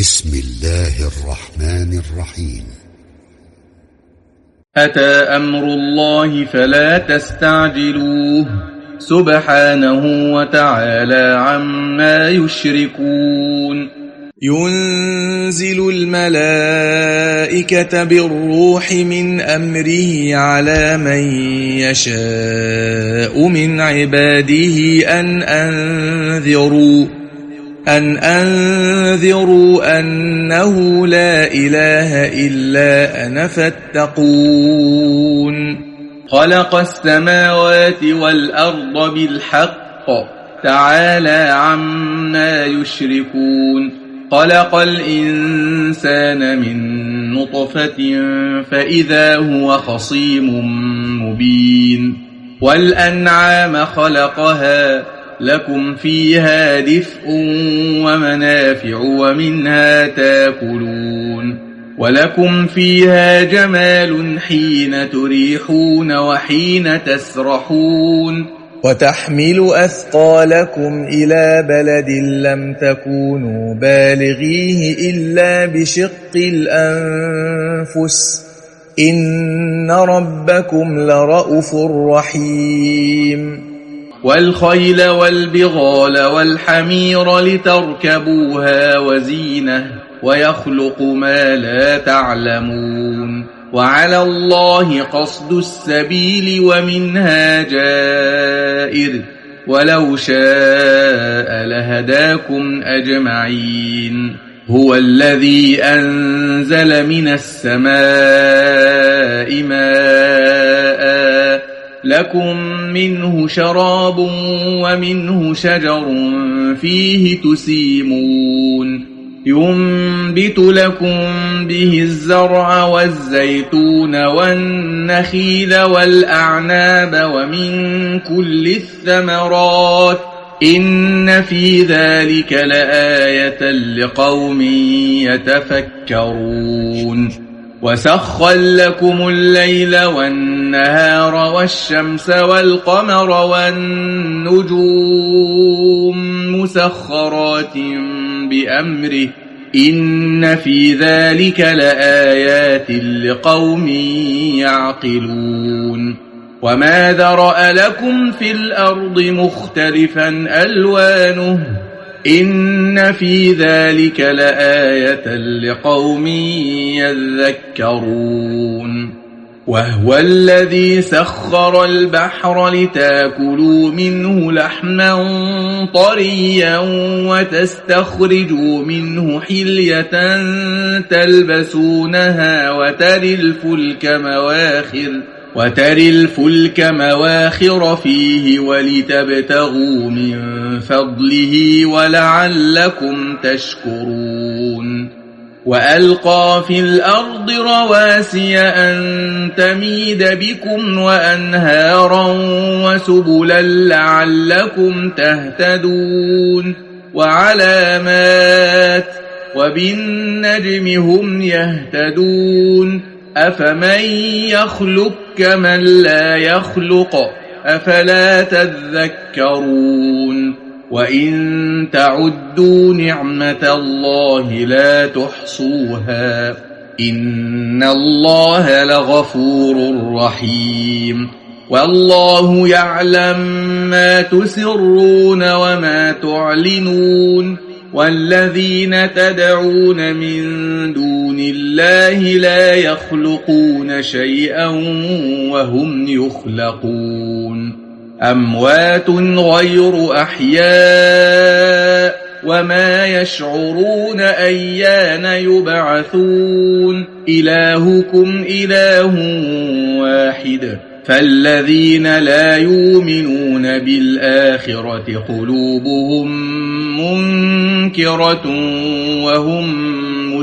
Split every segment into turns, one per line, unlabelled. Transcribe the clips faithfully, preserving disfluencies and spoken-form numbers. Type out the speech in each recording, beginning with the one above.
بسم الله الرحمن الرحيم.
أتى أمر الله فلا تستعجلوه سبحانه وتعالى عما يشركون.
ينزل الملائكة بالروح من أمره على من يشاء من عباده أن أنذروا أن أنذروا أنه لا إله إلا أنا فاتقون.
خلق السماوات والأرض بالحق تعالى عما يشركون. خلق الإنسان من نطفة فإذا هو خصيم مبين. والأنعام خلقها لكم فيها دفء ومنافع ومنها تاكلون. ولكم فيها جمال حين تريحون وحين تسرحون.
وتحمل أثقالكم إلى بلد لم تكونوا بالغيه إلا بشق الأنفس إن ربكم لرءوف رحيم.
والخيل والبغال والحمير لتركبوها وزينة ويخلق ما لا تعلمون. وعلى الله قصد السبيل ومنها جائر ولو شاء لهداكم أجمعين. هو الذي أنزل من السماء ماء لكم منه شراب ومنه شجر فيه تسيمون. ينبت لكم به الزرع والزيتون والنخيل والأعناب ومن كل الثمرات إن في ذلك لآية لقوم يتفكرون. وسخر لكم الليل والنهار والشمس والقمر والنجوم مسخرات بأمره إن في ذلك لآيات لقوم يعقلون. وما ذرأ لكم في الأرض مختلفا ألوانه إن في ذلك لآية لقوم يذكرون. وهو الذي سخر البحر لتاكلوا منه لحما طريا وتستخرجوا منه حلية تلبسونها وتري الفلك مواخر وتري الفلك مواخر فيه ولتبتغوا من فضله ولعلكم تشكرون. وألقى في الأرض رواسي أن تميد بكم وأنهارا وسبلا لعلكم تهتدون. وعلامات وبالنجم هم يهتدون. أفمن يخلق كمن لا يخلق أفلا تذكرون. وإن تعدوا نعمة الله لا تحصوها إن الله لغفور رحيم. والله يعلم ما تسرون وما تعلنون. والذين تدعون من دون الله لا يخلقون شيئا وهم يخلقون. أموات غير أحياء وما يشعرون أيان يبعثون. إلهكم إله واحد فالذين لا يؤمنون بالآخرة قلوبهم منكرة وهم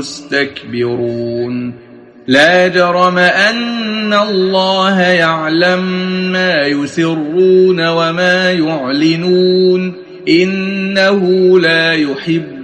مستكبرون. لا جرم أن الله يعلم ما يسرون وما يعلنون إنه لا يحب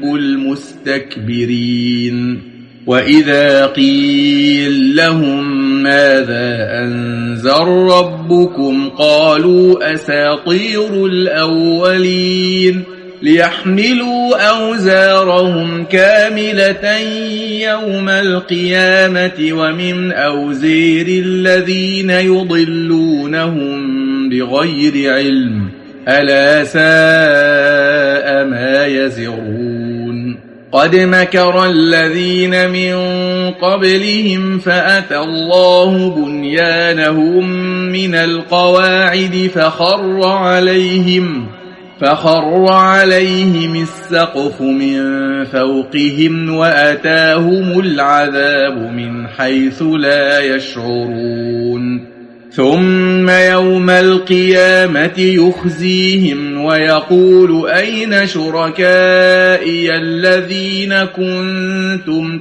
المستكبرين. وإذا قيل لهم ماذا أنزل ربكم قالوا أساطير الأولين ليحملوا أوزارهم كاملة يوم القيامة ومن أوزير الذين يضلونهم بغير علم ألا ساء ما يزرون قد مكر الذين من قبلهم فأتى الله بنيانهم من القواعد فخر عليهم فخر عليهم السقف من فوقهم وأتاهم العذاب من حيث لا يشعرون ثم يوم القيامة يخزيهم ويقول أين شركائي الذين كنتم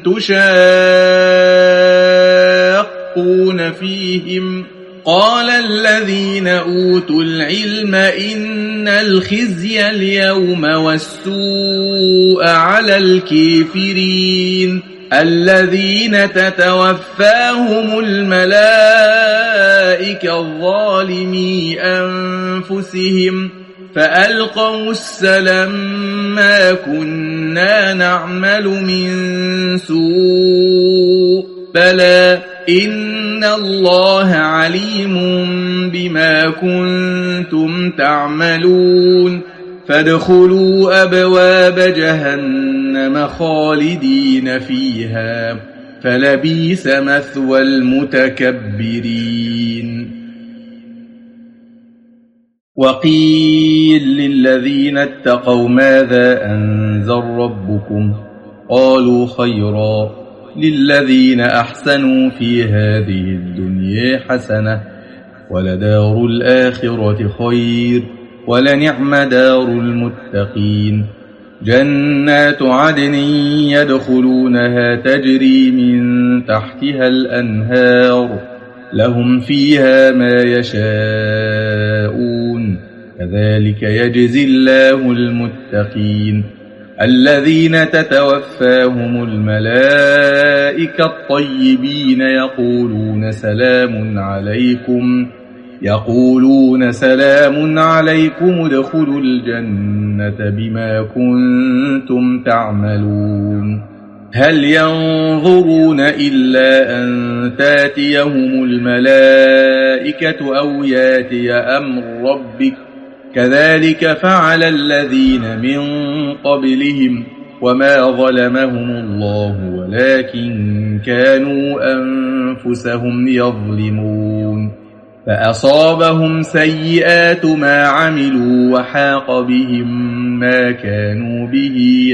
تشاقون فيهم قال الذين أوتوا العلم إن الخزي اليوم والسوء على الكافرين الذين تتوفاهم الملائكة الظالمي أنفسهم فألقوا السلم ما كنا نعمل من سوء بلى إن الله عليم بما كنتم تعملون فادخلوا أبواب جهنم خالدين فيها فلبئس مثوى المتكبرين وقيل للذين اتقوا ماذا أنزل ربكم قالوا خيرا للذين أحسنوا في هذه الدنيا حسنة ولدار الآخرة خير ولنعم دار المتقين جنات عدن يدخلونها تجري من تحتها الأنهار لهم فيها ما يشاءون كذلك يجزي الله المتقين الذين تتوفاهم الملائكة الطيبين يقولون سلام عليكم يقولون سلام عليكم ادخلوا الجنة بما كنتم تعملون هل ينظرون إلا أن تاتيهم الملائكة أو ياتي أمر ربك كذلك فعل الذين من قبلهم وما ظلمهم الله ولكن كانوا أنفسهم يظلمون فأصابهم سيئات ما عملوا وحاق بهم ما كانوا به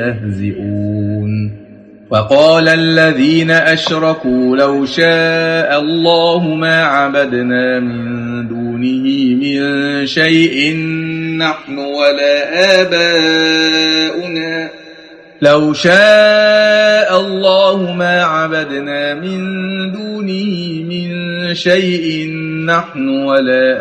يستهزئون وقال الذين أشركوا لو شاء الله ما عبدنا من دونه من شيء نحن ولا آباؤنا لو شاء الله ما عبدنا من دونه من شيء نحن ولا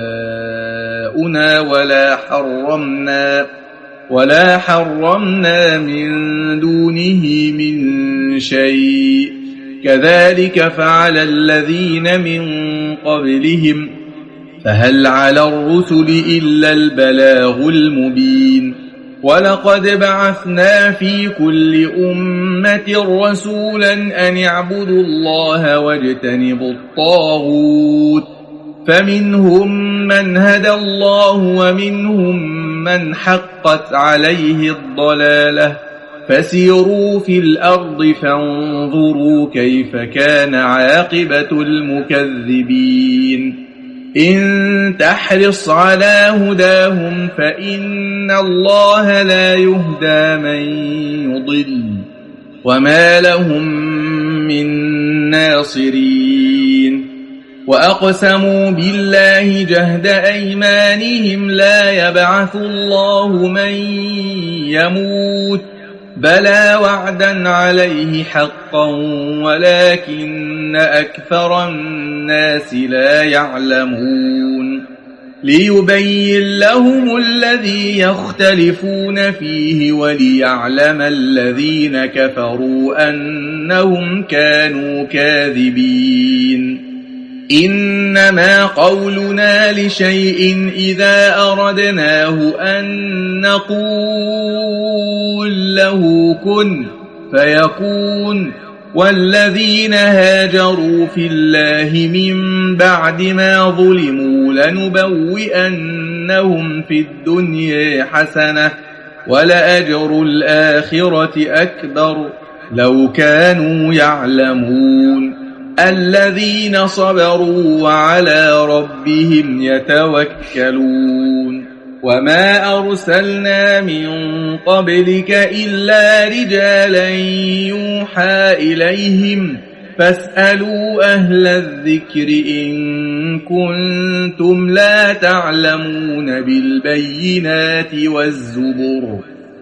آباؤنا ولا حرمنا ولا حرمنا من دونه من شيء كذلك فعل الذين من قبلهم فهل على الرسل إلا البلاغ المبين ولقد بعثنا في كل أمة رسولا أن اعبدوا الله واجتنبوا الطاغوت فمنهم من هدى الله ومنهم من حقت عليه الضلالة فسيروا في الأرض فانظروا كيف كان عاقبة المكذبين إن تحرص على هداهم فإن الله لا يهدى من يضل وما لهم من ناصرين وأقسموا بالله جهد أيمانهم لا يبعث الله من يموت بلى وعدا عليه حقا ولكن أكثر الناس لا يعلمون ليبين لهم الذي يختلفون فيه وليعلم الذين كفروا أنهم كانوا كاذبين إنما قولنا لشيء إذا أردناه أن نقول له كن فيكون. والذين هاجروا في الله من بعد ما ظلموا لنبوئنهم في الدنيا حسنة ولأجر الآخرة أكبر لو كانوا يعلمون. الذين صبروا وعلى ربهم يتوكلون. وما أرسلنا من قبلك إلا رجالا يوحى إليهم فاسألوا أهل الذكر إن كنتم لا تعلمون بالبينات والزبر.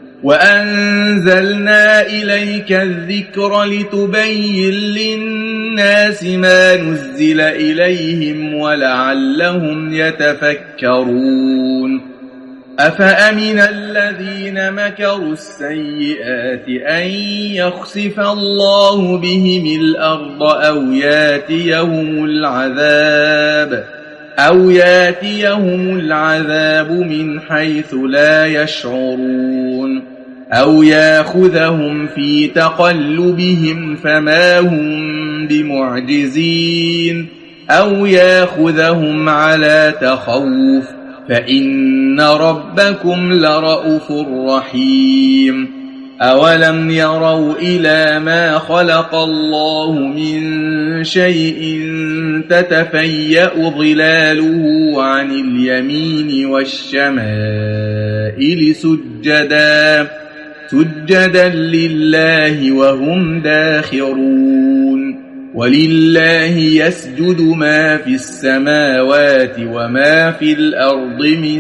وأنزلنا إليك الذكر لتبين للناس ما نزل إليهم ولعلهم يتفكرون. أفأمن الذين مكروا السيئات أن يخسف الله بهم الأرض أو ياتيهم العذاب أو ياتيهم العذاب من حيث لا يشعرون أو ياخذهم في تقلبهم فما هم بمعجزين أو ياخذهم على تخوف فإن ربكم لرؤوف رحيم. أولم يروا إلى ما خلق الله من شيء تتفيأ ظلاله عن اليمين والشمائل سجدا سجدا لله وهم داخرون. ولله يسجد ما في السماوات وما في الأرض من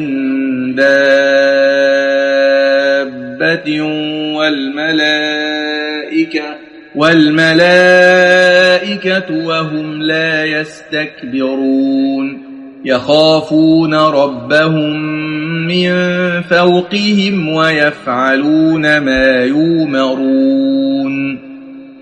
دابة والملائكة والملائكة وهم لا يستكبرون. يخافون ربهم من فوقهم ويفعلون ما يؤمرون.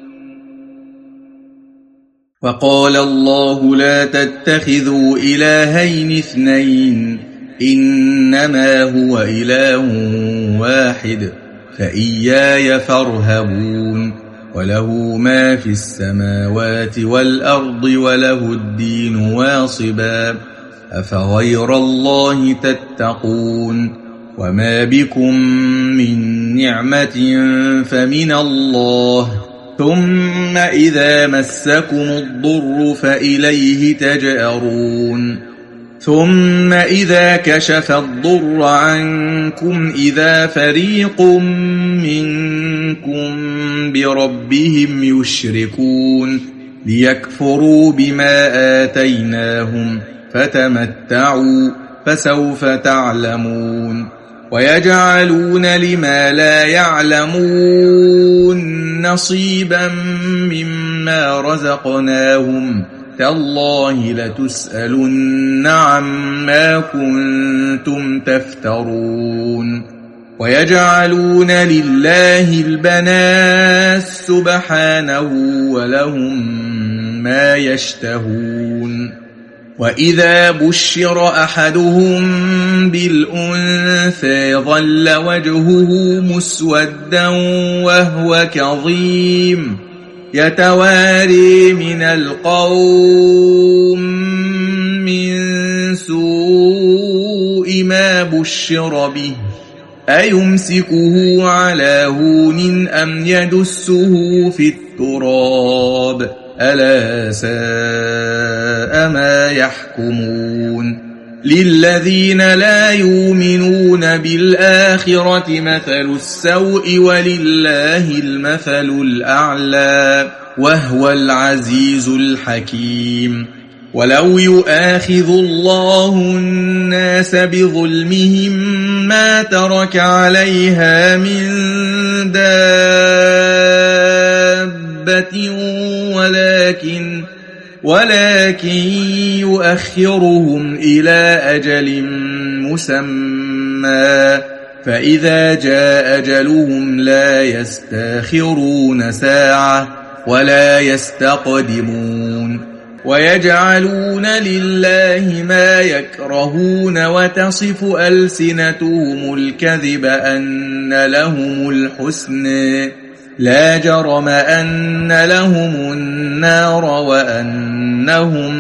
وقال الله لا تتخذوا إلهين اثنين إنما هو إله واحد فإياي فارهبون. وله ما في السماوات والأرض وله الدين واصبا أفغير الله تتقون. وما بكم من نعمة فمن الله ثم إذا مسكم الضر فإليه تجأرون. ثم إذا كشف الضر عنكم إذا فريق منكم بربهم يشركون ليكفروا بما آتيناهم فتمتعوا فسوف تعلمون. ويجعلون لما لا يعلمون نصيبا مما رزقناهم تالله لتسألن عما كنتم تفترون. ويجعلون لله البنات سبحانه ولهم ما يشتهون. وإذا بشر أحدهم بالأنثى ظل وجهه مسودا وهو كظيم يتواري من القوم من سوء ما بشر به أيمسكه على هون أم يدسه في التراب ألا ساء ما يحكمون. للذين لا يؤمنون بالآخرة مثل السوء ولله المثل الأعلى وهو العزيز الحكيم. ولو يؤاخذ الله الناس بظلمهم ما ترك عليها من دابة ولكن ولكن يؤخرهم إلى أجل مسمى فإذا جاء أجلهم لا يستاخرون ساعة ولا يستقدمون. ويجعلون لله ما يكرهون وتصف ألسنتهم الكذب أن لهم الحسنى لا جرم أن لهم النار وأنهم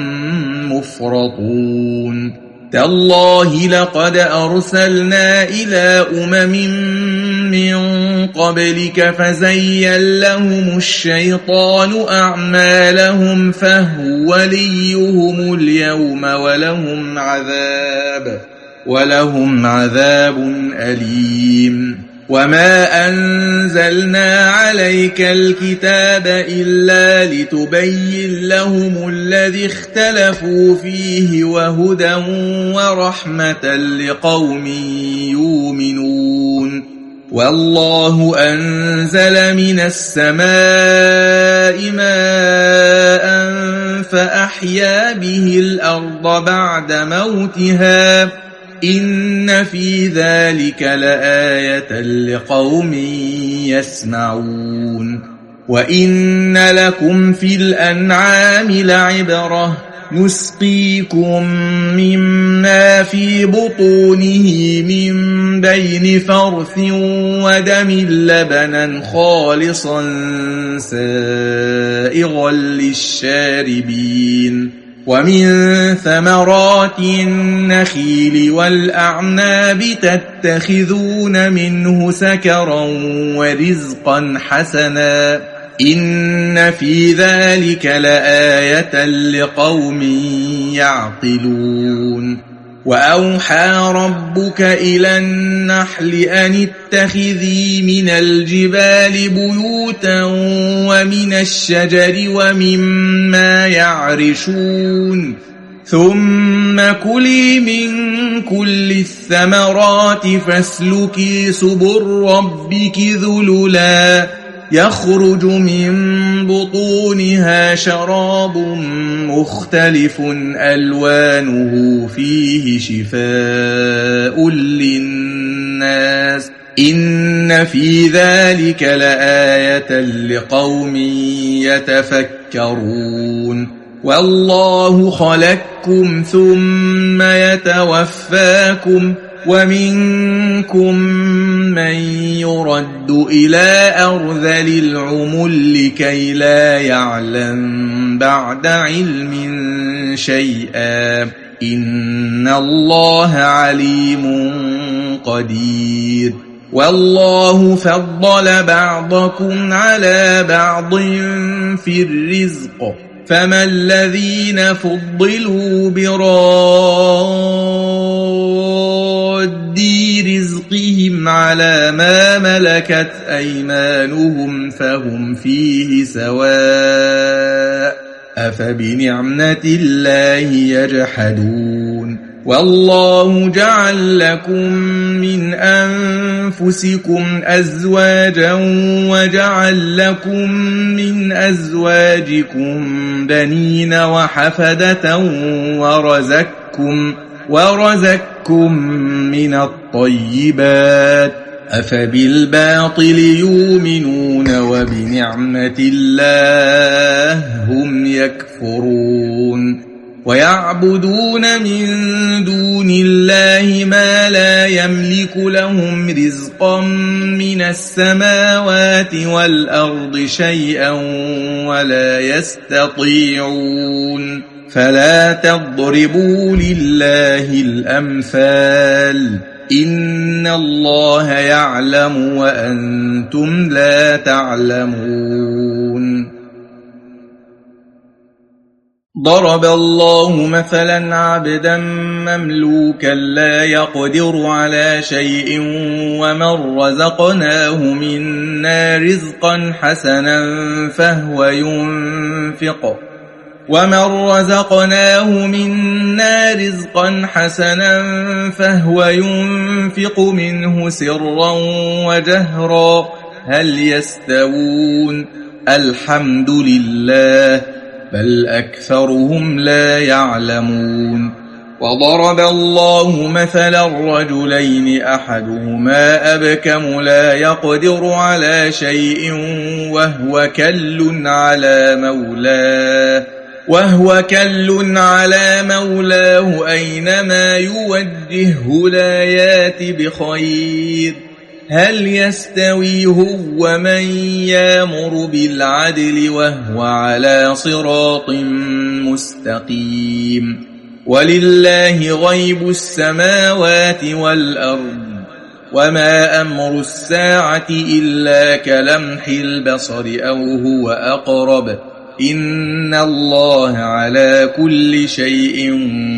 مفرطون تالله لقد أرسلنا إلى أمم من قبلك فزين لهم الشيطان أعمالهم فهو وليهم اليوم ولهم عذاب ولهم عذاب أليم وما أنزلنا عليك الكتاب إلا لتبين لهم الذي اختلفوا فيه وهدى ورحمة لقوم يؤمنون والله أنزل من السماء ماء فأحيا به الأرض بعد موتها إن في ذلك لآية لقوم يسمعون وإن لكم في الأنعام لعبرة نسقيكم مما في بطونه من بين فرث ودم لبنا خالصا سائغا للشاربين ومن ثمرات النخيل والأعناب تتخذون منه سكرا ورزقا حسنا إن في ذلك لآية لقوم يعقلون وأوحى ربك إلى النحل أن اتخذي من الجبال بيوتا ومن الشجر ومما يعرشون ثم كلي من كل الثمرات فاسلكي سبل ربك ذللا يخرج من بطونها شراب مختلف ألوانه فيه شفاء للناس إن في ذلك لآية لقوم يتفكرون والله خلقكم ثم يتوفاكم ومنكم من يرد إلى أرذل العمر لكي لا يعلم بعد علم شيئا إن الله عليم قدير والله فضل بعضكم على بعض في الرزق فما الذين فضلوا براد رزقهم على ما ملكت أيمانهم فهم فيه سواء أفبنعمة الله يجحدون والله جعل لكم من أنفسكم أزواجا وجعل لكم من أزواجكم بنين وحفدة ورزقكم ورزقكم من الطيبات أفبالباطل يؤمنون وبنعمة الله هم يكفرون ويعبدون من دون الله ما لا يملك لهم رزقا من السماوات والأرض شيئا ولا يستطيعون فلا تضربوا لله الأمثال إن الله يعلم وأنتم لا تعلمون ضرب الله مثلا عبدا مملوكا لا يقدر على شيء ومن رزقناه منا رزقا حسنا فهو ينفق ومن رزقناه منا رزقا حسنا فهو ينفق منه سرا وجهرا هل يستوون الحمد لله بل أكثرهم لا يعلمون وضرب الله مثلا رجلين أحدهما أبكم لا يقدر على شيء وهو كل على مولاه وهو كل على مولاه أينما يوجهه لا يات بخير هل يستوي هو ومن يامر بالعدل وهو على صراط مستقيم ولله غيب السماوات والأرض وما أمر الساعة إلا كلمح البصر أو هو أقرب إن الله على كل شيء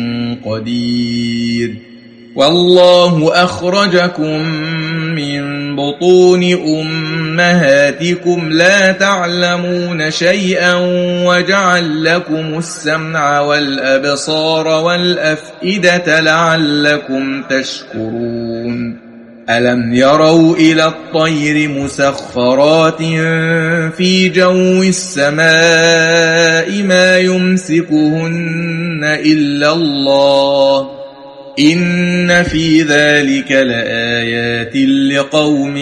قدير والله أخرجكم من بطون أمهاتكم لا تعلمون شيئا وجعل لكم السمع والأبصار والأفئدة لعلكم تشكرون ألم يروا إلى الطير مسخرات في جو السماء ما يمسكهن إلا الله إن في ذلك لآيات لقوم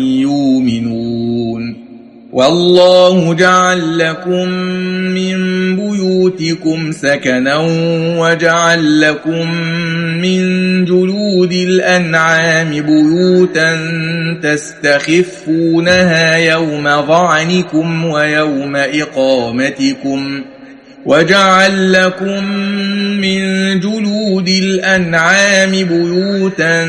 يؤمنون والله جعل لكم من بيوتكم سكنا وجعل لكم من جلود الأنعام بيوتا تستخفونها يوم ظعنكم ويوم إقامتكم وجعل لكم من جلود الأنعام بيوتا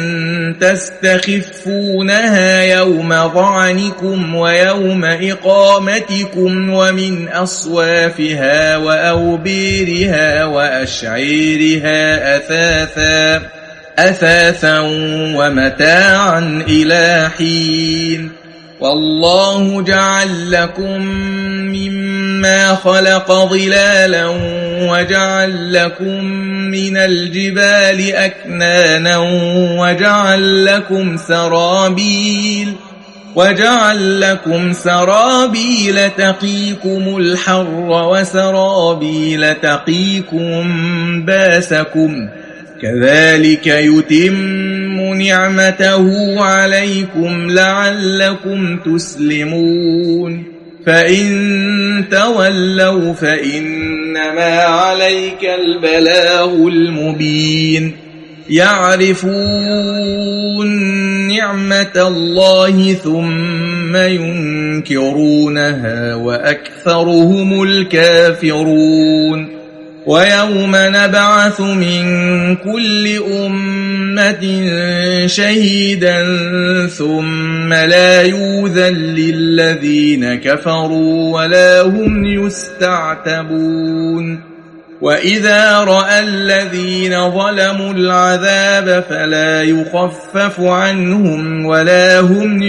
تستخفونها يوم ظعنكم ويوم إقامتكم ومن أصوافها وأوبيرها وأشعيرها أثاثا أثاثا ومتاعا إلى حين والله جعل لكم مما خلق ظلالا وجعل لكم من الجبال أكنانا وجعل لكم سرابيل وجعل لكم سرابيل تقيكم الحر وسرابيل تقيكم باسكم كذلك يتم نعمته عليكم لعلكم تسلمون فإن تولوا فإنما عليك البلاغ المبين يعرفون نعمة الله ثم ينكرونها وأكثرهم الكافرون ويوم نبعث من كل أمة شهيدا ثم لا يؤذن للذين كفروا ولا هم يستعتبون وإذا رأى الذين ظلموا العذاب فلا يخفف عنهم ولا هم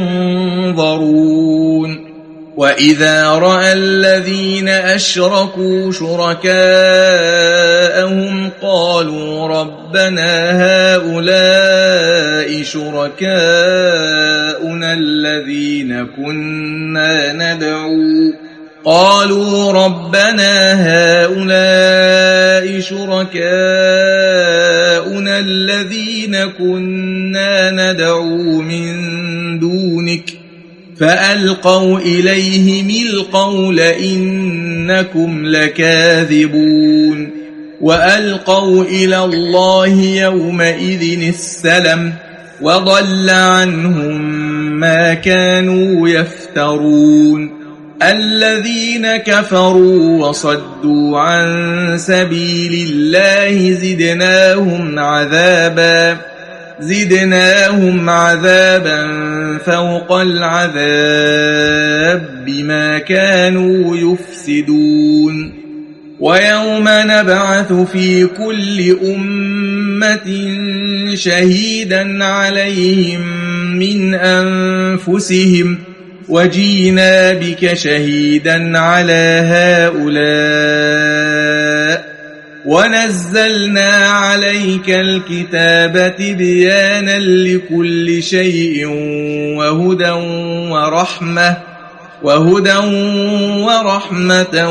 ينظرون وإذا رأى الذين أشركوا شركاءهم قالوا ربنا هؤلاء شركاؤنا الذين كنا ندعو قالوا ربنا هؤلاء شركاؤنا الذين كنا ندعو من دونك فألقوا إليهم القول إنكم لكاذبون وألقوا إلى الله يومئذ السلم وضل عنهم ما كانوا يفترون الذين كفروا وصدوا عن سبيل الله زدناهم عذابا زدناهم عذابا فوق العذاب بما كانوا يفسدون ويوم نبعث في كل أمة شهيدا عليهم من أنفسهم وجينا بك شهيدا على هؤلاء ونزلنا عليك الكتاب تبيانا لكل شيء وهدى ورحمة وهدى ورحمة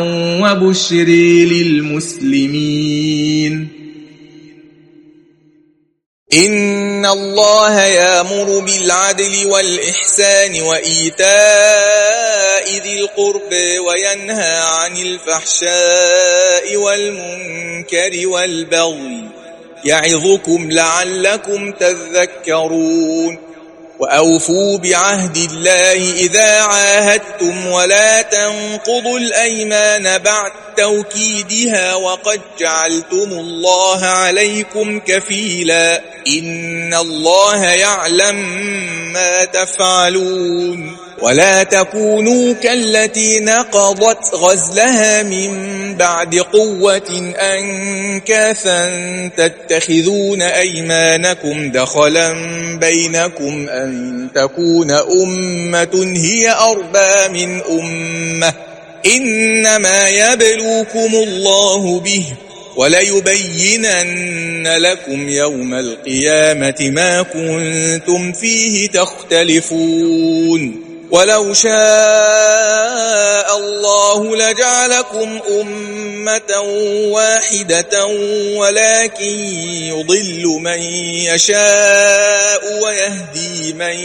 وبشرى للمسلمين
إن الله يأمر بالعدل والإحسان وإيتاء ذي القرب وينهى عن الفحشاء والمنكر والبغي يعظكم لعلكم تذكرون وأوفوا بعهد الله إذا عاهدتم ولا تنقضوا الأيمان بعد توكيدها وقد جعلتم الله عليكم كفيلا إن الله يعلم ما تفعلون ولا تكونوا كالتي نقضت غزلها من بعد قوة أنكاثا تتخذون أيمانكم دخلا بينكم أن تكون أمة هي أربى من أمة إنما يبلوكم الله به وليبينن لكم يوم القيامة ما كنتم فيه تختلفون ولو شاء الله لجعلكم أمة واحدة ولكن يضل من يشاء ويهدي من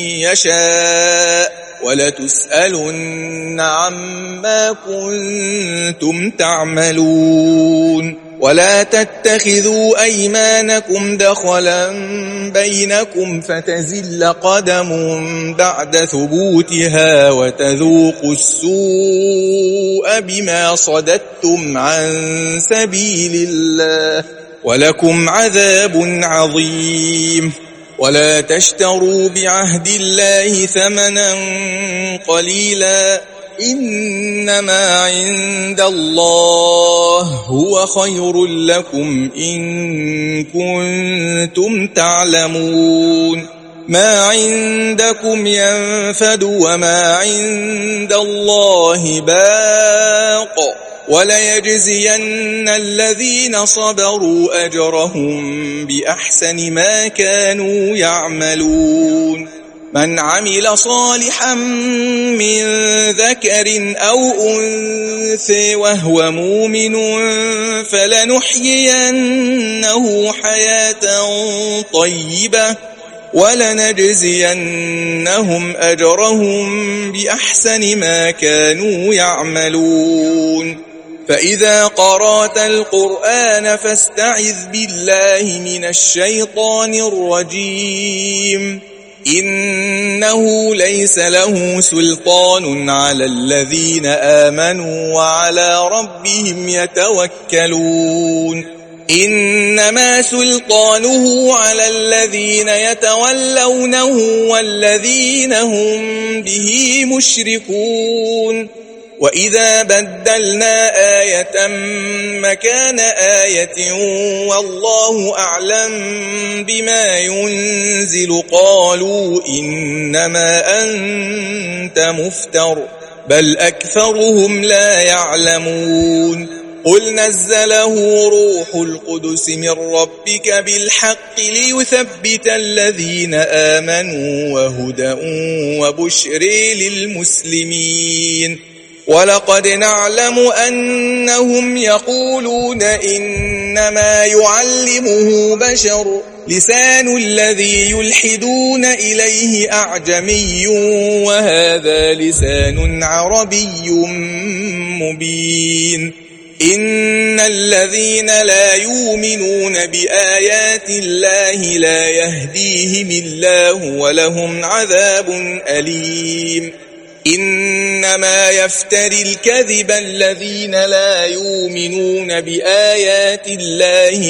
يشاء ولتسألن عما كنتم تعملون ولا تتخذوا أيمانكم دخلا بينكم فتزل قدم بعد ثبوتها وتذوقوا السوء بما صددتم عن سبيل الله ولكم عذاب عظيم ولا تشتروا بعهد الله ثمنا قليلا إنما عند الله هو خير لكم إن كنتم تعلمون ما عندكم ينفد وما عند الله باق وليجزين الذين صبروا أجرهم بأحسن ما كانوا يعملون من عمل صالحا من ذكر أو أنثى وهو مؤمن فلنحيينه حياة طيبة ولنجزينهم أجرهم بأحسن ما كانوا يعملون فإذا قرأت القرآن فاستعذ بالله من الشيطان الرجيم إنه ليس له سلطان على الذين آمنوا وعلى ربهم يتوكلون إنما سلطانه على الذين يتولونه والذين هم به مشركون وإذا بدلنا آية مكان آية والله أعلم بما ينزل قالوا إنما أنت مفتر بل أكثرهم لا يعلمون قل نزله روح القدس من ربك بالحق ليثبت الذين آمنوا وهدى وبشر للمسلمين ولقد نعلم أنهم يقولون إنما يعلمه بشر لسان الذي يلحدون إليه أعجمي وهذا لسان عربي مبين إن الذين لا يؤمنون بآيات الله لا يهديهم الله ولهم عذاب أليم إنما يفتري الكذب الذين لا يؤمنون بآيات الله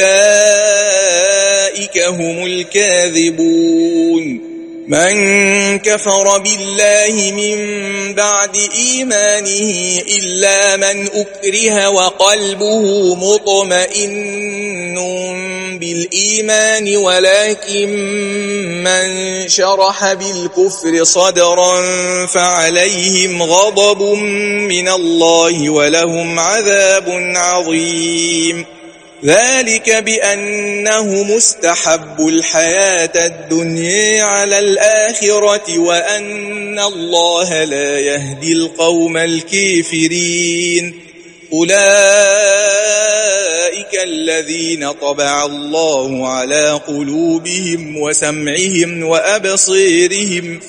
وأولئك هم الكاذبون من كفر بالله من بعد إيمانه إلا من أكره وقلبه مطمئن بالإيمان ولكن من شرح بالكفر صدرا فعليهم غضب من الله ولهم عذاب عظيم ذلك بأنه مستحب الحياة الدنيا على الآخرة وأن الله لا يهدي القوم الكافرين أولئك
أولئك الذين طبع الله على قلوبهم وسمعهم وأبصيرهم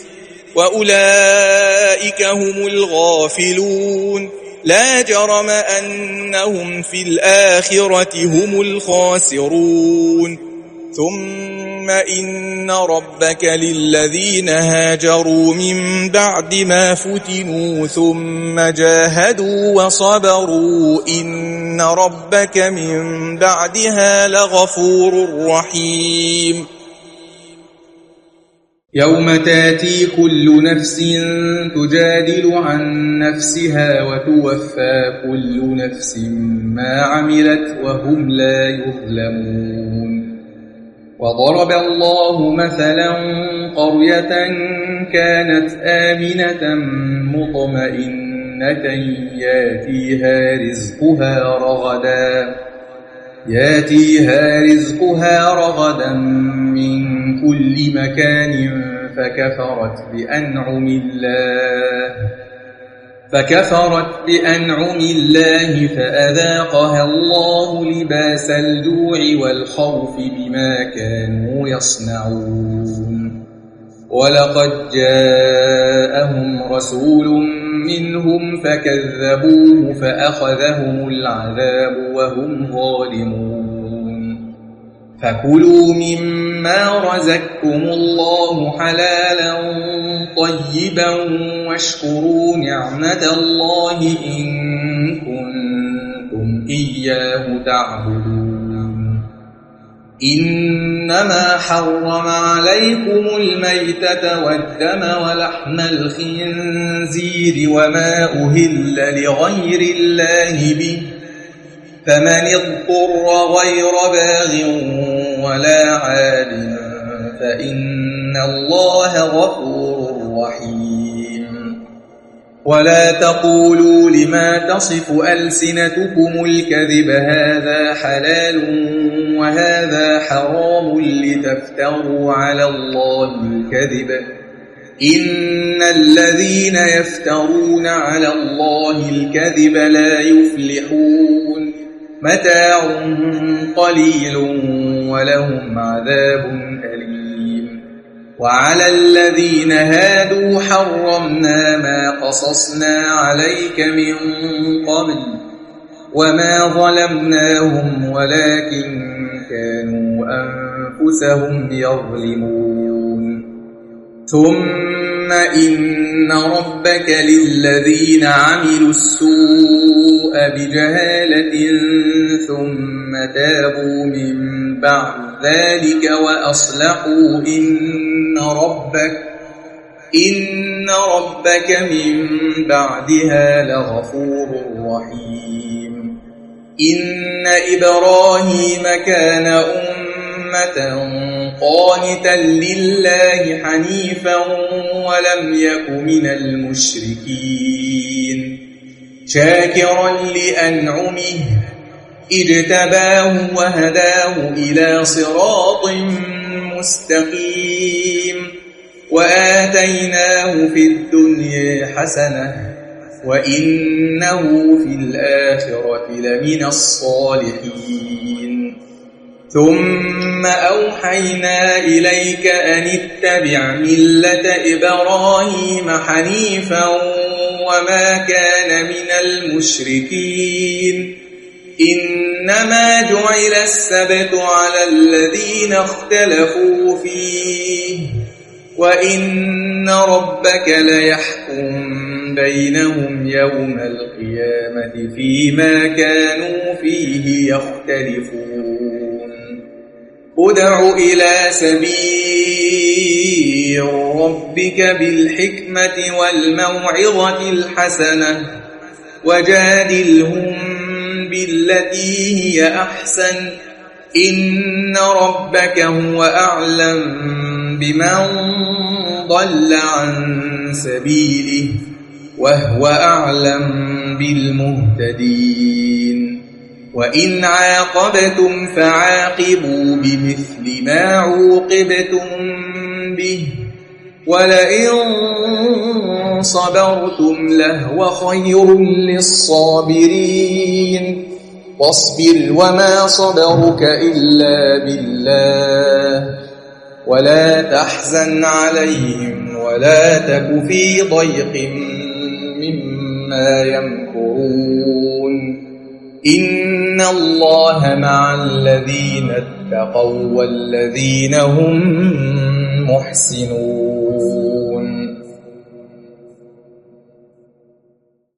وأولئك هم الغافلون لا جرم أنهم في الآخرة هم الخاسرون ثم إن ربك للذين هاجروا من بعد ما فتنوا ثم جاهدوا وصبروا إن ربك من بعدها لغفور رحيم
يوم تاتي كل نفس تجادل عن نفسها وتوفى كل نفس ما عملت وهم لا يظلمون وضرب الله مثلا قرية كانت آمنة مطمئنة ياتيها رزقها رغدا ياتيها رزقها رغدا من كل مكان فكفرت بأنعم الله فكفرت بأنعم الله فأذاقها الله لباس الجوع والخوف بما كانوا يصنعون ولقد جاءهم رسول منهم فكذبوه فأخذهم العذاب وهم ظالمون فكلوا مما رزقكم الله حلالا طيبا واشكروا نعمة الله إن كنتم إياه تعبدون إنما حرم عليكم الميتة والدم ولحم الخنزير وما أهل لغير الله به فمن اضطر غير باغ ولا عاد فإن الله غفور رحيم ولا تقولوا لما تصف ألسنتكم الكذب هذا حلال وهذا حرام لتفتروا على الله الكذب إن الذين يفترون على الله الكذب لا يفلحون متاع قليل ولهم عذاب أليم وعلى الذين هادوا حرمنا ما قصصنا عليك من قبل وما ظلمناهم ولكن كانوا أنفسهم يظلمون ثم إن ربك للذين عملوا السوء بجهالة ثم تابوا من بعد ذلك وأصلحوا إن ربك إن ربك من بعدها لغفور رحيم إن إبراهيم كان أمة قانتا لله حنيفا ولم يك من المشركين شاكرا لأنعمه اجتباه وهداه إلى صراط مستقيم وآتيناه في الدنيا حسنة وإنه في الآخرة لمن الصالحين ثم أوحينا إليك أن اتبع ملة إبراهيم حنيفا وما كان من المشركين إنما جعل السبت على الذين اختلفوا فيه وإن ربك ليحكم بينهم يوم القيامة فيما كانوا فيه يختلفون ادع إلى سبيل ربك بالحكمة والموعظة الحسنة وجادلهم بالتي هي أحسن إن ربك هو أعلم بمن ضل عن سبيله وهو أعلم بالمهتدين وإن عاقبتم فعاقبوا بمثل ما عوقبتم به ولئن صبرتم لهو خير للصابرين واصبر وما صبرك إلا بالله ولا تحزن عليهم ولا تك في ضيق مما يمكرون إن الله مع الذين اتقوا والذين هم محسنون